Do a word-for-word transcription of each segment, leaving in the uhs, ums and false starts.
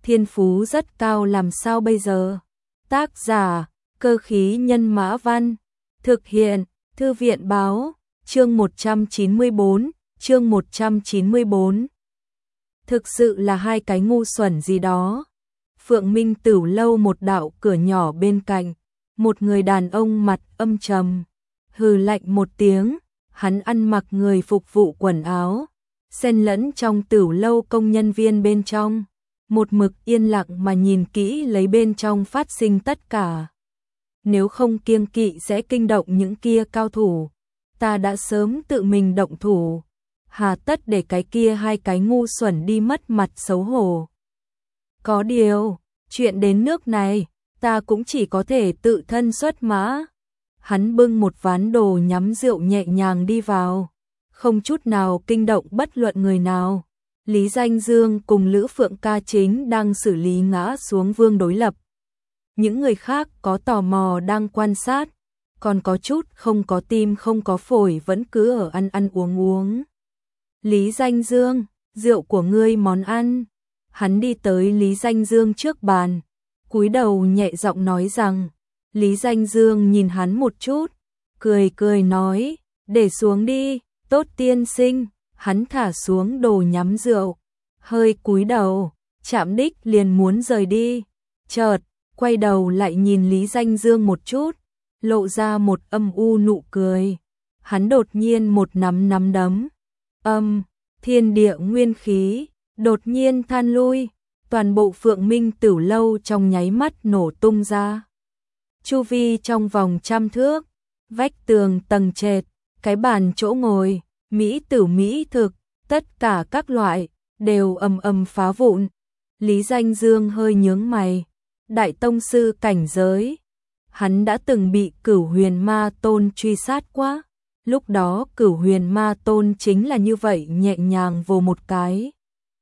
thiên phú rất cao làm sao bây giờ? Tác giả, Cơ khí nhân mã văn, thực hiện, Thư viện báo, chương một trăm chín mươi bốn, chương một trăm chín mươi bốn. Thực sự là hai cái ngu xuẩn gì đó. Phượng Minh Tửu lâu một đạo cửa nhỏ bên cạnh, một người đàn ông mặt âm trầm, hừ lạnh một tiếng, hắn ăn mặc người phục vụ quần áo, xen lẫn trong Tửu lâu công nhân viên bên trong, một mực yên lặng mà nhìn kỹ lấy bên trong phát sinh tất cả. Nếu không kiêng kỵ sẽ kinh động những kia cao thủ, ta đã sớm tự mình động thủ, hà tất để cái kia hai cái ngu xuẩn đi mất mặt xấu hổ. Có điều, chuyện đến nước này, ta cũng chỉ có thể tự thân xuất mã. Hắn bưng một ván đồ nhắm rượu nhẹ nhàng đi vào, không chút nào kinh động bất luận người nào. Lý Danh Dương cùng Lữ Phượng Ca chính đang xử lý ngã xuống vương đối lập. Những người khác có tò mò đang quan sát, còn có chút không có tim không có phổi vẫn cứ ở ăn ăn uống uống. Lý Danh Dương, rượu của ngươi món ăn. Hắn đi tới Lý Danh Dương trước bàn, cúi đầu nhẹ giọng nói rằng. Lý Danh Dương nhìn hắn một chút, cười cười nói, để xuống đi, tốt tiên sinh. Hắn thả xuống đồ nhắm rượu, hơi cúi đầu, chạm đích liền muốn rời đi. Chợt, quay đầu lại nhìn Lý Danh Dương một chút, lộ ra một âm u nụ cười. Hắn đột nhiên một nắm nắm đấm, âm, thiên địa nguyên khí, đột nhiên than lui, toàn bộ Phượng Minh Tửu lâu trong nháy mắt nổ tung ra. Chu vi trong vòng trăm thước, vách tường tầng trệt, cái bàn chỗ ngồi, mỹ tử mỹ thực, tất cả các loại, đều ầm ầm phá vụn. Lý Danh Dương hơi nhướng mày, đại tông sư cảnh giới. Hắn đã từng bị Cửu Huyền Ma Tôn truy sát quá, lúc đó Cửu Huyền Ma Tôn chính là như vậy nhẹ nhàng vồ một cái.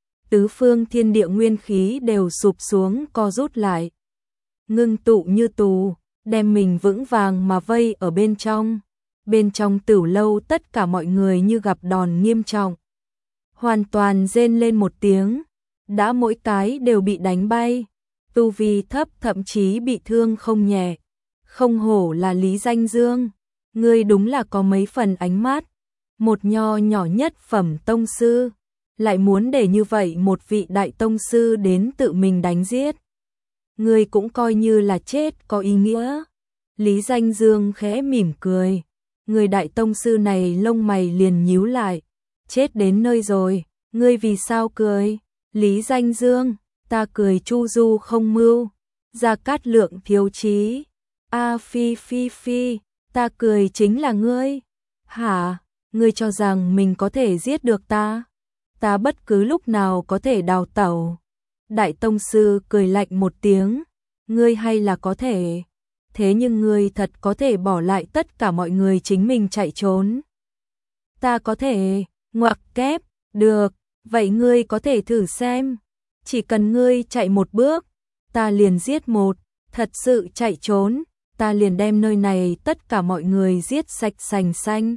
Tứ phương thiên địa nguyên khí đều sụp xuống co rút lại, ngưng tụ như tù, đem mình vững vàng mà vây ở bên trong. Bên trong Tửu lâu tất cả mọi người như gặp đòn nghiêm trọng, hoàn toàn rên lên một tiếng, đã mỗi cái đều bị đánh bay, tu vi thấp thậm chí bị thương không nhẹ. Không hổ là Lý Danh Dương, ngươi đúng là có mấy phần ánh mắt, một nho nhỏ nhất phẩm tông sư, lại muốn để như vậy một vị đại tông sư đến tự mình đánh giết. Ngươi cũng coi như là chết có ý nghĩa. Lý Danh Dương khẽ mỉm cười. Người đại tông sư này lông mày liền nhíu lại, chết đến nơi rồi, ngươi vì sao cười? Lý Danh Dương, ta cười chu du không mưu, Gia Cát Lượng thiếu chí. A phi phi phi, ta cười chính là ngươi. Hả, ngươi cho rằng mình có thể giết được ta? Ta bất cứ lúc nào có thể đào tẩu. Đại tông sư cười lạnh một tiếng, ngươi hay là có thể. Thế nhưng ngươi thật có thể bỏ lại tất cả mọi người chính mình chạy trốn? Ta có thể, ngoặc kép, được, vậy ngươi có thể thử xem. Chỉ cần ngươi chạy một bước, ta liền giết một, thật sự chạy trốn, ta liền đem nơi này tất cả mọi người giết sạch sành xanh.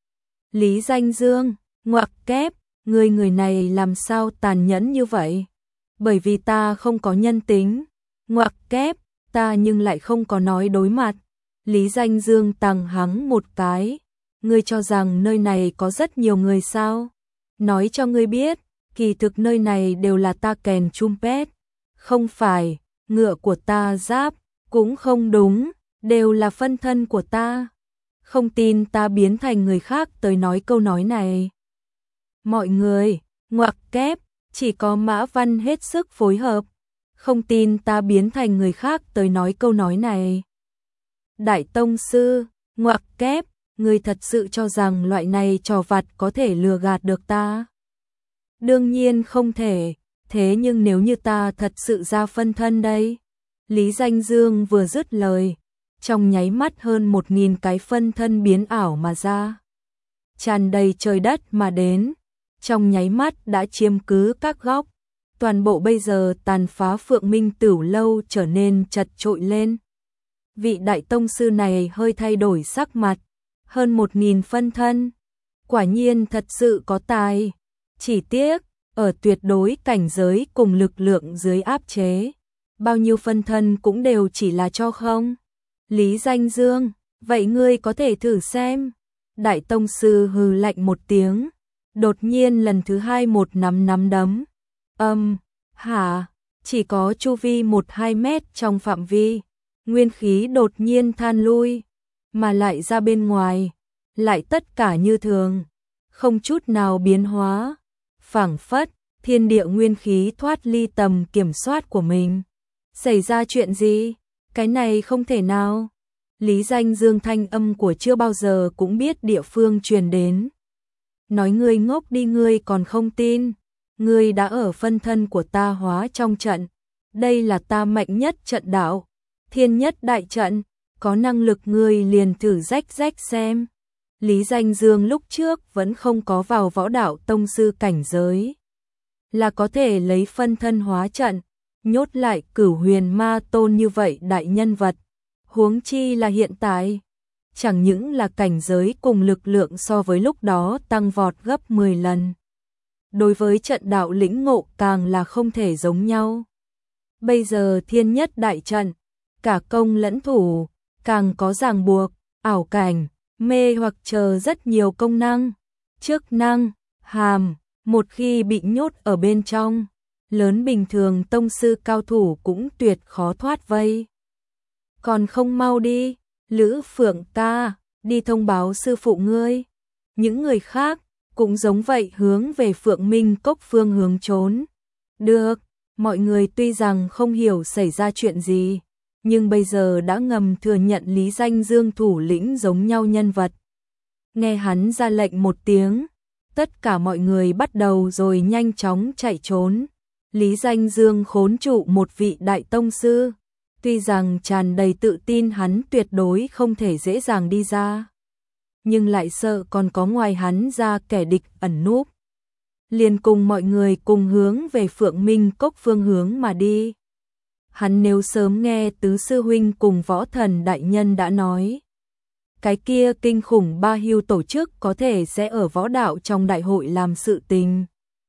Lý Danh Dương, ngoặc kép, ngươi người này làm sao tàn nhẫn như vậy? Bởi vì ta không có nhân tính, ngoặc kép. Ta nhưng lại không có nói đối mặt. Lý Danh Dương tằng hắng một cái. Ngươi cho rằng nơi này có rất nhiều người sao? Nói cho ngươi biết, kỳ thực nơi này đều là ta kèn trumpet. Không phải, ngựa của ta giáp, cũng không đúng, đều là phân thân của ta. Không tin ta biến thành người khác tới nói câu nói này. Mọi người, ngoặc kép, chỉ có Mã Văn hết sức phối hợp. Không tin ta biến thành người khác tới nói câu nói này. Đại tông sư, ngoặc kép, ngươi thật sự cho rằng loại này trò vặt có thể lừa gạt được ta? Đương nhiên không thể, thế nhưng nếu như ta thật sự ra phân thân đây? Lý Danh Dương vừa dứt lời, trong nháy mắt hơn một nghìn cái phân thân biến ảo mà ra, tràn đầy trời đất mà đến, trong nháy mắt đã chiếm cứ các góc. Toàn bộ bây giờ tàn phá Phượng Minh Tửu lâu trở nên chật trội lên. Vị đại tông sư này hơi thay đổi sắc mặt, hơn một nghìn phân thân, quả nhiên thật sự có tài. Chỉ tiếc, ở tuyệt đối cảnh giới cùng lực lượng dưới áp chế. Bao nhiêu phân thân cũng đều chỉ là cho không. Lý Danh Dương, vậy ngươi có thể thử xem. Đại tông sư hừ lạnh một tiếng, đột nhiên lần thứ hai một nắm nắm đấm. Âm, hả, chỉ có chu vi một hai mét trong phạm vi, nguyên khí đột nhiên than lui, mà lại ra bên ngoài, lại tất cả như thường, không chút nào biến hóa, phảng phất, thiên địa nguyên khí thoát ly tầm kiểm soát của mình. Xảy ra chuyện gì? Cái này không thể nào. Lý Danh Dương thanh âm của chưa bao giờ cũng biết địa phương truyền đến. Nói ngươi ngốc đi, ngươi còn không tin. Ngươi đã ở phân thân của ta hóa trong trận. Đây là ta mạnh nhất trận đạo. Thiên nhất đại trận. Có năng lực ngươi liền thử rách rách xem. Lý Danh Dương lúc trước vẫn không có vào võ đạo tông sư cảnh giới. Là có thể lấy phân thân hóa trận. Nhốt lại Cửu Huyền Ma Tôn như vậy đại nhân vật. Huống chi là hiện tại, chẳng những là cảnh giới cùng lực lượng so với lúc đó tăng vọt gấp mười lần. Đối với trận đạo lĩnh ngộ càng là không thể giống nhau. Bây giờ thiên nhất đại trận, cả công lẫn thủ, càng có ràng buộc, ảo cảnh, mê hoặc chờ rất nhiều công năng, chức năng, hàm, một khi bị nhốt ở bên trong, lớn bình thường tông sư cao thủ cũng tuyệt khó thoát vây. Còn không mau đi, Lữ Phượng ta, đi thông báo sư phụ ngươi. Những người khác cũng giống vậy hướng về Phượng Minh Cốc phương hướng trốn. Được, mọi người tuy rằng không hiểu xảy ra chuyện gì, nhưng bây giờ đã ngầm thừa nhận Lý Danh Dương thủ lĩnh giống nhau nhân vật. Nghe hắn ra lệnh một tiếng, tất cả mọi người bắt đầu rồi nhanh chóng chạy trốn. Lý Danh Dương khốn trụ một vị đại tông sư. Tuy rằng tràn đầy tự tin hắn tuyệt đối không thể dễ dàng đi ra, nhưng lại sợ còn có ngoài hắn ra kẻ địch ẩn núp. Liền cùng mọi người cùng hướng về Phượng Minh Cốc phương hướng mà đi. Hắn nếu sớm nghe tứ sư huynh cùng võ thần đại nhân đã nói, cái kia kinh khủng ba hưu tổ chức có thể sẽ ở võ đạo trong đại hội làm sự tình,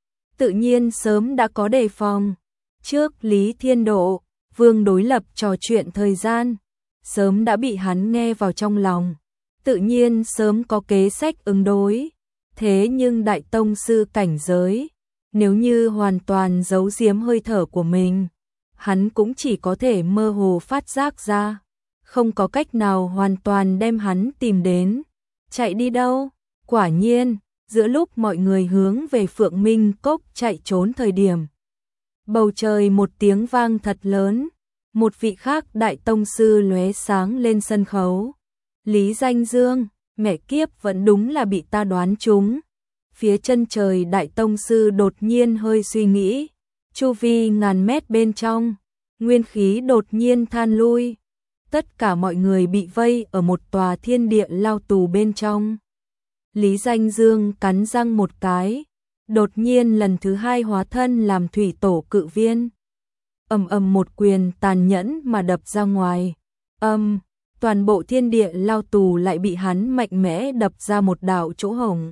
tự nhiên sớm đã có đề phòng. Trước Lý Thiên Độ, Vương đối lập trò chuyện thời gian, sớm đã bị hắn nghe vào trong lòng, tự nhiên sớm có kế sách ứng đối. Thế nhưng đại tông sư cảnh giới, nếu như hoàn toàn giấu giếm hơi thở của mình, hắn cũng chỉ có thể mơ hồ phát giác ra, không có cách nào hoàn toàn đem hắn tìm đến. Chạy đi đâu? Quả nhiên, giữa lúc mọi người hướng về Phượng Minh Cốc chạy trốn thời điểm, bầu trời một tiếng vang thật lớn, một vị khác đại tông sư lóe sáng lên sân khấu. Lý Danh Dương, mẹ kiếp, vẫn đúng là bị ta đoán trúng. Phía chân trời đại tông sư đột nhiên hơi suy nghĩ, chu vi ngàn mét bên trong, nguyên khí đột nhiên than lui. Tất cả mọi người bị vây ở một tòa thiên địa lao tù bên trong. Lý Danh Dương cắn răng một cái, đột nhiên lần thứ hai hóa thân làm thủy tổ cự viên. Ầm ầm một quyền tàn nhẫn mà đập ra ngoài. Âm, toàn bộ thiên địa lao tù lại bị hắn mạnh mẽ đập ra một đạo chỗ hổng.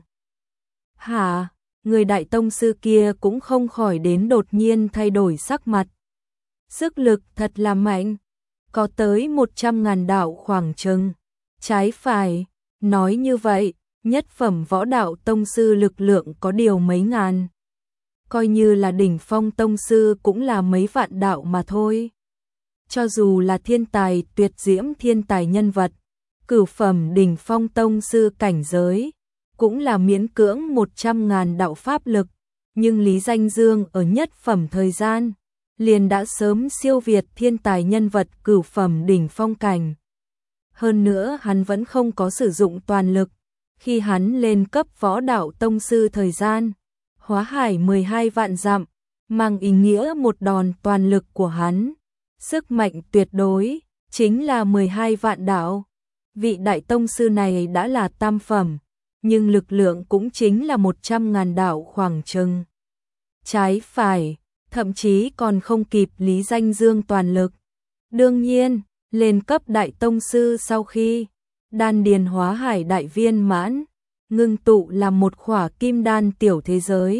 Hả, người đại tông sư kia cũng không khỏi đến đột nhiên thay đổi sắc mặt. Sức lực thật là mạnh, có tới một trăm ngàn đạo khoảng chừng. Trái phải, nói như vậy, nhất phẩm võ đạo tông sư lực lượng có điều mấy ngàn. Coi như là đỉnh phong tông sư cũng là mấy vạn đạo mà thôi. Cho dù là thiên tài tuyệt diễm thiên tài nhân vật, cửu phẩm đỉnh phong tông sư cảnh giới, cũng là miễn cưỡng một trăm ngàn đạo pháp lực. Nhưng Lý Danh Dương ở nhất phẩm thời gian, liền đã sớm siêu việt thiên tài nhân vật cửu phẩm đỉnh phong cảnh. Hơn nữa hắn vẫn không có sử dụng toàn lực, khi hắn lên cấp võ đạo tông sư thời gian, hóa hải mười hai vạn dặm, mang ý nghĩa một đòn toàn lực của hắn. Sức mạnh tuyệt đối, chính là mười hai vạn đạo. Vị đại tông sư này đã là tam phẩm, nhưng lực lượng cũng chính là một trăm ngàn đạo khoảng chừng. Trái phải, thậm chí còn không kịp Lý Danh Dương toàn lực. Đương nhiên, lên cấp đại tông sư sau khi đan điền hóa hải đại viên mãn, ngưng tụ làm một khỏa kim đan tiểu thế giới,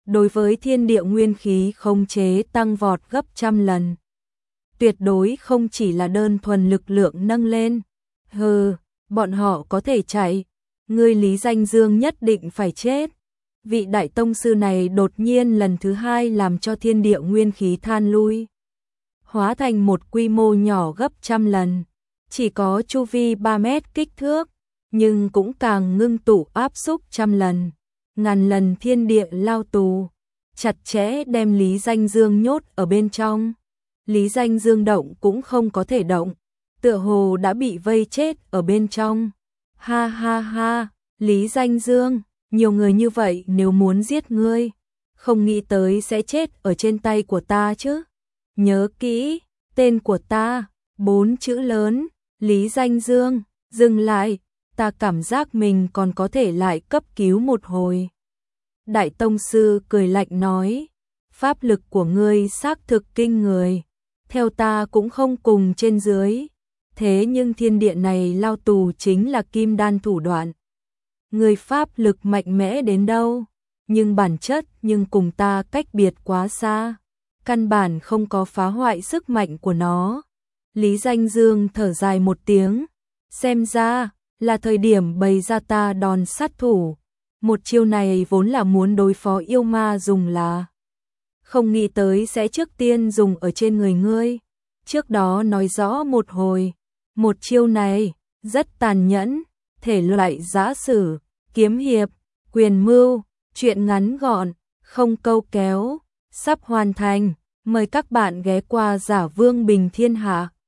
đối với thiên địa nguyên khí khống chế tăng vọt gấp trăm lần. Tuyệt đối không chỉ là đơn thuần lực lượng nâng lên. Hừ, bọn họ có thể chạy, ngươi Lý Danh Dương nhất định phải chết. Vị đại tông sư này đột nhiên lần thứ hai làm cho thiên địa nguyên khí than lui, hóa thành một quy mô nhỏ gấp trăm lần, chỉ có chu vi ba mét kích thước, nhưng cũng càng ngưng tụ áp xúc trăm lần, ngàn lần thiên địa lao tù, chặt chẽ đem Lý Danh Dương nhốt ở bên trong. Lý Danh Dương động cũng không có thể động, tựa hồ đã bị vây chết ở bên trong. Ha ha ha, Lý Danh Dương, nhiều người như vậy nếu muốn giết ngươi, không nghĩ tới sẽ chết ở trên tay của ta chứ. Nhớ kỹ, tên của ta, bốn chữ lớn, Lý Danh Dương, dừng lại, ta cảm giác mình còn có thể lại cấp cứu một hồi. Đại tông sư cười lạnh nói, pháp lực của ngươi xác thực kinh người, theo ta cũng không cùng trên dưới, thế nhưng thiên địa này lao tù chính là kim đan thủ đoạn. Người pháp lực mạnh mẽ đến đâu, nhưng bản chất nhưng cùng ta cách biệt quá xa, căn bản không có phá hoại sức mạnh của nó. Lý Danh Dương thở dài một tiếng, xem ra là thời điểm bày ra ta đòn sát thủ. Một chiêu này vốn là muốn đối phó yêu ma dùng là, không nghĩ tới sẽ trước tiên dùng ở trên người ngươi. Trước đó nói rõ một hồi, một chiêu này rất tàn nhẫn, thể loại giã sử, kiếm hiệp, quyền mưu, chuyện ngắn gọn, không câu kéo, sắp hoàn thành. Mời các bạn ghé qua Giả Vương Bình Thiên Hạ.